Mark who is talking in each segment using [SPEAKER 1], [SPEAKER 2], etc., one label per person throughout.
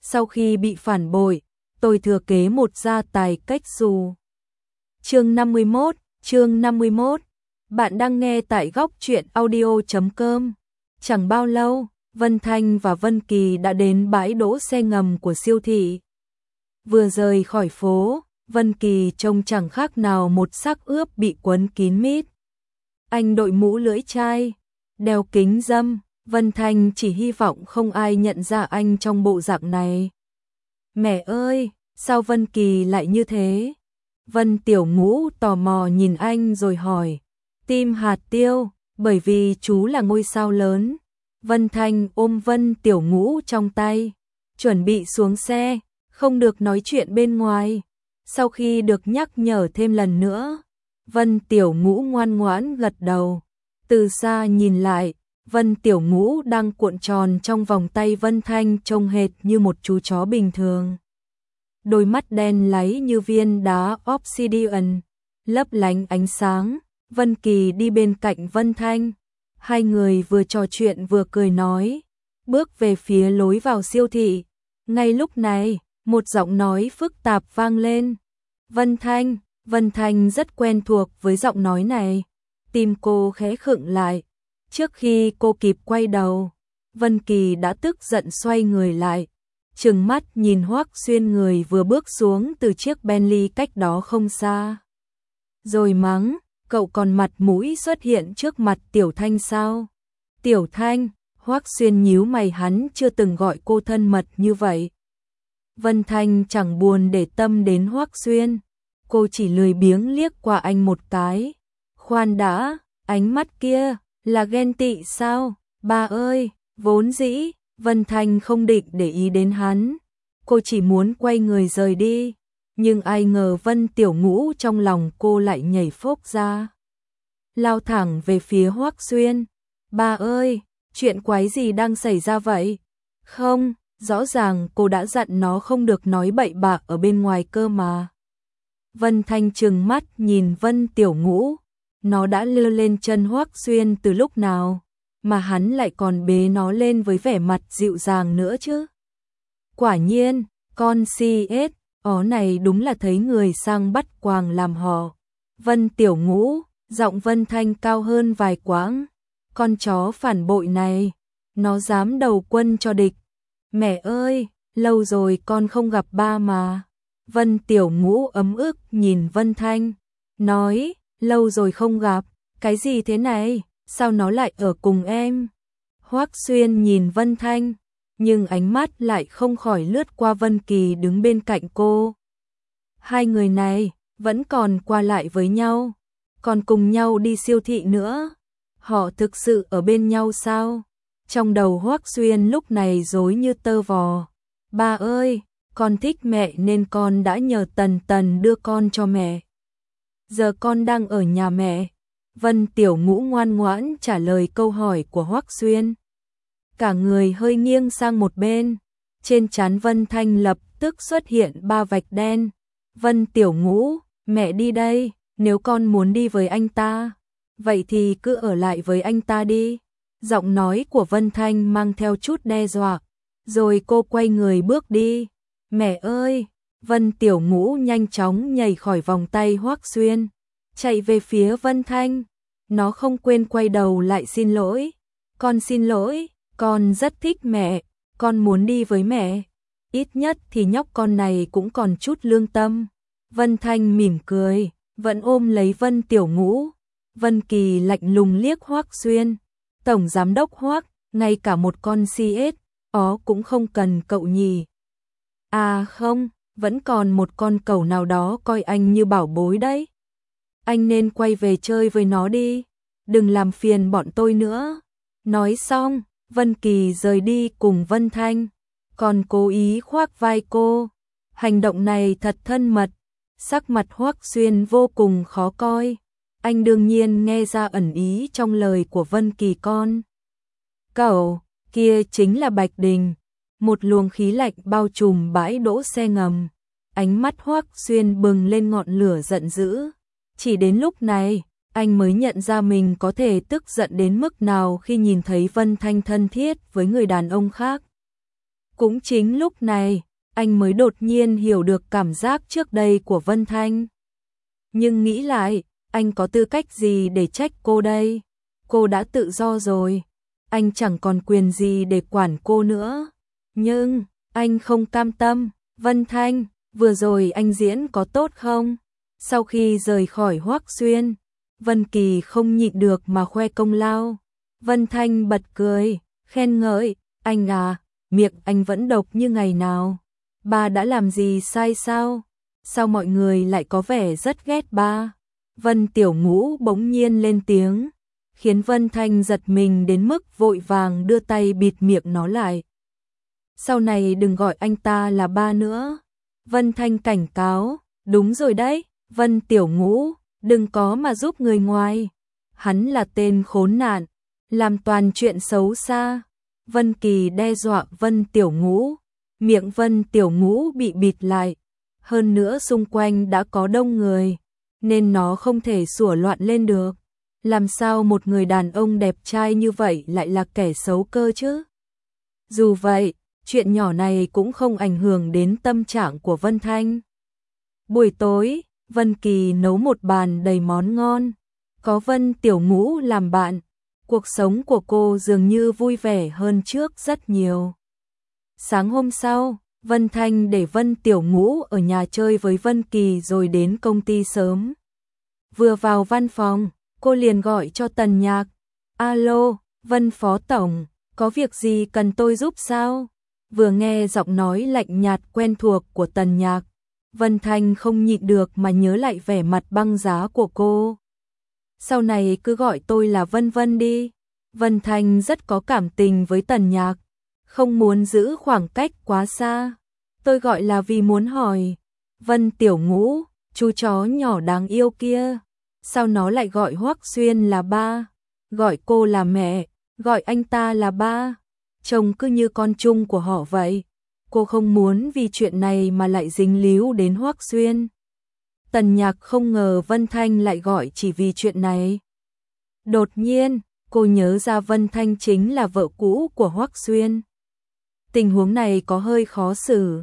[SPEAKER 1] sau khi bị phản bội, tôi thừa kế một gia tài cách xù. Chương 51, bạn đang nghe tại góc truyện audio.com. Chẳng bao lâu, Vân Thanh và Vân Kỳ đã đến bãi đỗ xe ngầm của siêu thị. Vừa rời khỏi phố, Vân Kỳ trông chẳng khác nào một xác ướp bị quấn kín mít. Anh đội mũ lưỡi chai, đeo kính râm, Vân Thanh chỉ hy vọng không ai nhận ra anh trong bộ dạng này. Mẹ ơi, sao Vân Kỳ lại như thế? Vân Tiểu Ngũ tò mò nhìn anh rồi hỏi. Tim hạt tiêu, bởi vì chú là ngôi sao lớn. Vân Thanh ôm Vân Tiểu Ngũ trong tay, chuẩn bị xuống xe, không được nói chuyện bên ngoài. Sau khi được nhắc nhở thêm lần nữa, Vân Tiểu Ngũ ngoan ngoãn gật đầu. Từ xa nhìn lại, Vân Tiểu Ngũ đang cuộn tròn trong vòng tay Vân Thanh trông hệt như một chú chó bình thường. Đôi mắt đen láy như viên đá obsidian, lấp lánh ánh sáng. Vân Kỳ đi bên cạnh Vân Thanh. Hai người vừa trò chuyện vừa cười nói, bước về phía lối vào siêu thị. Ngay lúc này, một giọng nói phức tạp vang lên. Vân Thanh rất quen thuộc với giọng nói này. Tim cô khẽ khựng lại. Trước khi cô kịp quay đầu, Vân Kỳ đã tức giận xoay người lại, trừng mắt nhìn Hoắc Xuyên người vừa bước xuống từ chiếc Bentley cách đó không xa. Rồi mắng, cậu còn mặt mũi xuất hiện trước mặt Tiểu Thanh sao? Tiểu Thanh, Hoắc Xuyên nhíu mày, hắn chưa từng gọi cô thân mật như vậy. Vân Thanh chẳng buồn để tâm đến Hoắc Xuyên, cô chỉ lười biếng liếc qua anh một cái. Khoan đã, ánh mắt kia là ghen tị sao? Ba ơi, vốn dĩ Vân Thanh không định để ý đến hắn, cô chỉ muốn quay người rời đi, nhưng ai ngờ Vân Tiểu Ngũ trong lòng cô lại nhảy phốc ra, lao thẳng về phía Hoắc Xuyên. Ba ơi, chuyện quái gì đang xảy ra vậy? Không, rõ ràng cô đã dặn nó không được nói bậy bạ ở bên ngoài cơ mà. Vân Thanh trừng mắt nhìn Vân Tiểu Ngũ, nó đã lơ lên chân Hoắc Xuyên từ lúc nào, mà hắn lại còn bế nó lên với vẻ mặt dịu dàng nữa chứ. Quả nhiên, con CS ó này đúng là thấy người sang bắt quàng làm hò. Vân Tiểu Ngũ, giọng Vân Thanh cao hơn vài quãng. Con chó phản bội này, nó dám đầu quân cho địch. Mẹ ơi, lâu rồi con không gặp ba mà. Vân Tiểu Ngũ ấm ức nhìn Vân Thanh, nói, lâu rồi không gặp, cái gì thế này, sao nó lại ở cùng em? Hoắc Xuyên nhìn Vân Thanh, nhưng ánh mắt lại không khỏi lướt qua Vân Kỳ đứng bên cạnh cô. Hai người này vẫn còn qua lại với nhau, còn cùng nhau đi siêu thị nữa. Họ thực sự ở bên nhau sao? Trong đầu Hoắc Xuyên lúc này rối như tơ vò. Ba ơi, con thích mẹ nên con đã nhờ Tần Tần đưa con cho mẹ. Giờ con đang ở nhà mẹ. Vân Tiểu Ngũ ngoan ngoãn trả lời câu hỏi của Hoắc Xuyên. Cả người hơi nghiêng sang một bên, trên trán Vân Thanh lập tức xuất hiện 3 vạch đen. Vân Tiểu Ngũ, mẹ đi đây, nếu con muốn đi với anh ta, vậy thì cứ ở lại với anh ta đi. Giọng nói của Vân Thanh mang theo chút đe dọa, rồi cô quay người bước đi. Mẹ ơi, Vân Tiểu Ngũ nhanh chóng nhảy khỏi vòng tay Hoắc Xuyên, chạy về phía Vân Thanh. Nó không quên quay đầu lại xin lỗi. Con xin lỗi, con rất thích mẹ, con muốn đi với mẹ. Ít nhất thì nhóc con này cũng còn chút lương tâm. Vân Thanh mỉm cười, vẫn ôm lấy Vân Tiểu Ngũ. Vân Kỳ lạnh lùng liếc Hoắc Xuyên. Tổng giám đốc Hoắc, ngay cả một con CS ó cũng không cần cậu nhỉ? À không, vẫn còn một con cẩu nào đó coi anh như bảo bối đấy. Anh nên quay về chơi với nó đi, đừng làm phiền bọn tôi nữa. Nói xong, Vân Kỳ rời đi cùng Vân Thanh, còn cố ý khoác vai cô. Hành động này thật thân mật. Sắc mặt Hoắc Xuyên vô cùng khó coi. Anh đương nhiên nghe ra ẩn ý trong lời của Vân Kỳ con. Cậu, kia chính là Bạch Đình. Một luồng khí lạnh bao trùm bãi đỗ xe ngầm. Ánh mắt Hoắc Xuyên bừng lên ngọn lửa giận dữ. Chỉ đến lúc này, anh mới nhận ra mình có thể tức giận đến mức nào khi nhìn thấy Vân Thanh thân thiết với người đàn ông khác. Cũng chính lúc này, anh mới đột nhiên hiểu được cảm giác trước đây của Vân Thanh. Nhưng nghĩ lại, anh có tư cách gì để trách cô đây? Cô đã tự do rồi, anh chẳng còn quyền gì để quản cô nữa. Nhưng, anh không cam tâm. Vân Thanh, vừa rồi anh diễn có tốt không? Sau khi rời khỏi Hoắc Xuyên, Vân Kỳ không nhịn được mà khoe công lao. Vân Thanh bật cười, khen ngợi, anh à, miệng anh vẫn độc như ngày nào. Ba đã làm gì sai sao? Sao mọi người lại có vẻ rất ghét ba? Vân Tiểu Ngũ bỗng nhiên lên tiếng, khiến Vân Thanh giật mình đến mức vội vàng đưa tay bịt miệng nó lại. Sau này đừng gọi anh ta là ba nữa. Vân Thanh cảnh cáo, đúng rồi đấy, Vân Tiểu Ngũ, đừng có mà giúp người ngoài. Hắn là tên khốn nạn, làm toàn chuyện xấu xa. Vân Kỳ đe dọa Vân Tiểu Ngũ, miệng Vân Tiểu Ngũ bị bịt lại. Hơn nữa xung quanh đã có đông người, nên nó không thể sủa loạn lên được. Làm sao một người đàn ông đẹp trai như vậy lại là kẻ xấu cơ chứ? Dù vậy, chuyện nhỏ này cũng không ảnh hưởng đến tâm trạng của Vân Thanh. Buổi tối, Vân Kỳ nấu một bàn đầy món ngon. Có Vân Tiểu Ngũ làm bạn, cuộc sống của cô dường như vui vẻ hơn trước rất nhiều. Sáng hôm sau, Vân Thanh để Vân Tiểu Ngũ ở nhà chơi với Vân Kỳ rồi đến công ty sớm. Vừa vào văn phòng, cô liền gọi cho Tần Nhạc. Alo, Vân Phó Tổng, có việc gì cần tôi giúp sao? Vừa nghe giọng nói lạnh nhạt quen thuộc của Tần Nhạc, Vân Thanh không nhịn được mà nhớ lại vẻ mặt băng giá của cô. Sau này cứ gọi tôi là Vân Vân đi. Vân Thanh rất có cảm tình với Tần Nhạc, không muốn giữ khoảng cách quá xa. Tôi gọi là vì muốn hỏi, Vân Tiểu Ngũ, chú chó nhỏ đáng yêu kia, sao nó lại gọi Hoắc Xuyên là ba, gọi cô là mẹ, gọi anh ta là ba, trông cứ như con chung của họ vậy. Cô không muốn vì chuyện này mà lại dính líu đến Hoắc Xuyên. Tần Nhạc không ngờ Vân Thanh lại gọi chỉ vì chuyện này. Đột nhiên, cô nhớ ra Vân Thanh chính là vợ cũ của Hoắc Xuyên. Tình huống này có hơi khó xử.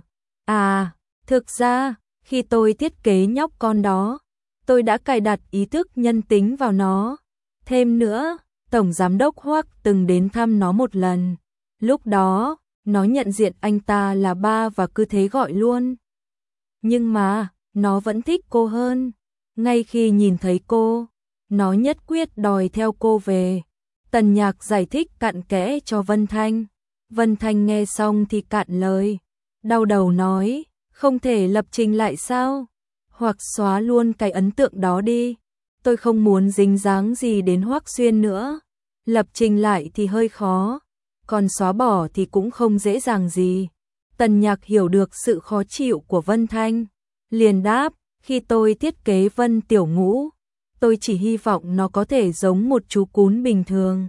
[SPEAKER 1] À, thực ra, khi tôi thiết kế nhóc con đó, tôi đã cài đặt ý thức nhân tính vào nó. Thêm nữa, Tổng Giám đốc Hoắc từng đến thăm nó một lần. Lúc đó, nó nhận diện anh ta là ba và cứ thế gọi luôn. Nhưng mà, nó vẫn thích cô hơn. Ngay khi nhìn thấy cô, nó nhất quyết đòi theo cô về. Tần Nhạc giải thích cặn kẽ cho Vân Thanh. Vân Thanh nghe xong thì cạn lời. Đau đầu nói, không thể lập trình lại sao? Hoặc xóa luôn cái ấn tượng đó đi. Tôi không muốn dính dáng gì đến Hoắc Xuyên nữa. Lập trình lại thì hơi khó, còn xóa bỏ thì cũng không dễ dàng gì. Tần Nhạc hiểu được sự khó chịu của Vân Thanh, liền đáp, khi tôi thiết kế Vân Tiểu Ngũ, tôi chỉ hy vọng nó có thể giống một chú cún bình thường.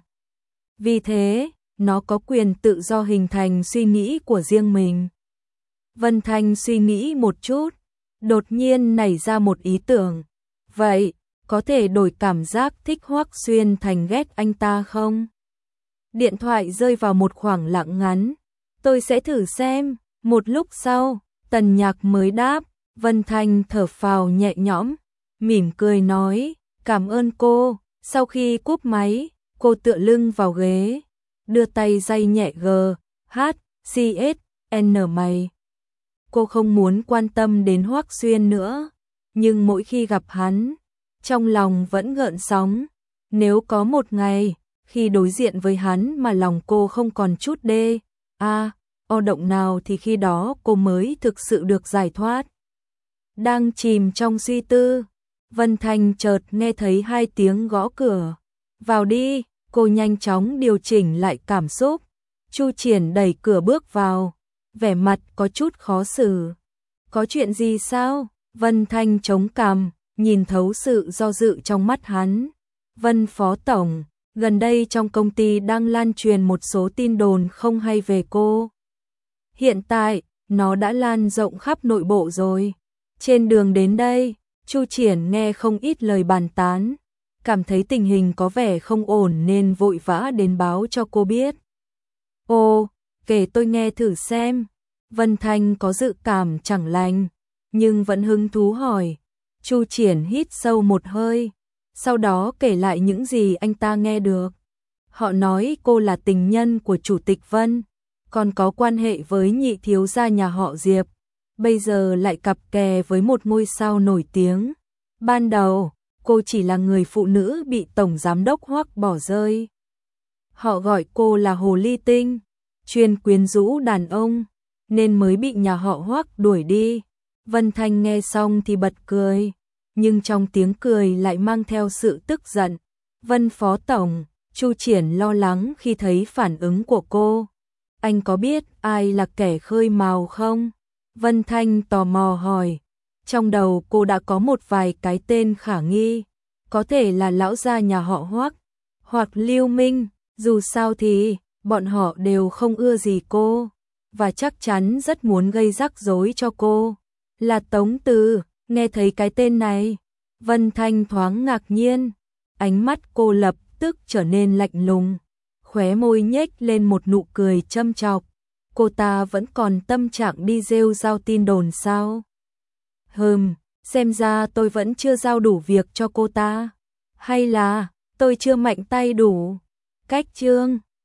[SPEAKER 1] Vì thế, nó có quyền tự do hình thành suy nghĩ của riêng mình. Vân Thanh suy nghĩ một chút, đột nhiên nảy ra một ý tưởng. Vậy, có thể đổi cảm giác thích Hoắc Xuyên thành ghét anh ta không? Điện thoại rơi vào một khoảng lặng ngắn. Tôi sẽ thử xem. Một lúc sau, Tần Nhạc mới đáp. Vân Thanh thở phào nhẹ nhõm, mỉm cười nói, cảm ơn cô. Sau khi cúp máy, cô tựa lưng vào ghế, đưa tay day nhẹ G, H, C, S, N mày. Cô không muốn quan tâm đến Hoắc Xuyên nữa, nhưng mỗi khi gặp hắn, trong lòng vẫn gợn sóng. Nếu có một ngày, khi đối diện với hắn mà lòng cô không còn chút o động nào thì khi đó cô mới thực sự được giải thoát. Đang chìm trong suy tư, Vân Thanh chợt nghe thấy 2 tiếng gõ cửa. Vào đi, cô nhanh chóng điều chỉnh lại cảm xúc. Chu Triển đẩy cửa bước vào, vẻ mặt có chút khó xử. Có chuyện gì sao? Vân Thanh chống cằm, nhìn thấu sự do dự trong mắt hắn. Vân Phó Tổng, gần đây trong công ty đang lan truyền một số tin đồn không hay về cô. Hiện tại, nó đã lan rộng khắp nội bộ rồi. Trên đường đến đây, Chu Triển nghe không ít lời bàn tán, cảm thấy tình hình có vẻ không ổn nên vội vã đến báo cho cô biết. Ồ, kể tôi nghe thử xem. Vân Thanh có dự cảm chẳng lành, nhưng vẫn hứng thú hỏi. Chu Triển hít sâu một hơi, sau đó kể lại những gì anh ta nghe được. Họ nói cô là tình nhân của Chủ tịch Vân, còn có quan hệ với nhị thiếu gia nhà họ Diệp, bây giờ lại cặp kè với một ngôi sao nổi tiếng. Ban đầu, cô chỉ là người phụ nữ bị Tổng Giám đốc Hoắc bỏ rơi. Họ gọi cô là Hồ Ly Tinh, chuyên quyến rũ đàn ông, nên mới bị nhà họ Hoắc đuổi đi. Vân Thanh nghe xong thì bật cười, nhưng trong tiếng cười lại mang theo sự tức giận. Vân Phó Tổng, Chu Triển lo lắng khi thấy phản ứng của cô. Anh có biết ai là kẻ khơi mào không? Vân Thanh tò mò hỏi. Trong đầu cô đã có một vài cái tên khả nghi, có thể là lão gia nhà họ Hoắc, hoặc Lưu Minh, dù sao thì bọn họ đều không ưa gì cô, và chắc chắn rất muốn gây rắc rối cho cô. Là Tống Từ, nghe thấy cái tên này, Vân Thanh thoáng ngạc nhiên, ánh mắt cô lập tức trở nên lạnh lùng, khóe môi nhếch lên một nụ cười châm chọc. Cô ta vẫn còn tâm trạng đi rêu rao tin đồn sao? Xem ra tôi vẫn chưa giao đủ việc cho cô ta. Hay là tôi chưa mạnh tay đủ? Cách chương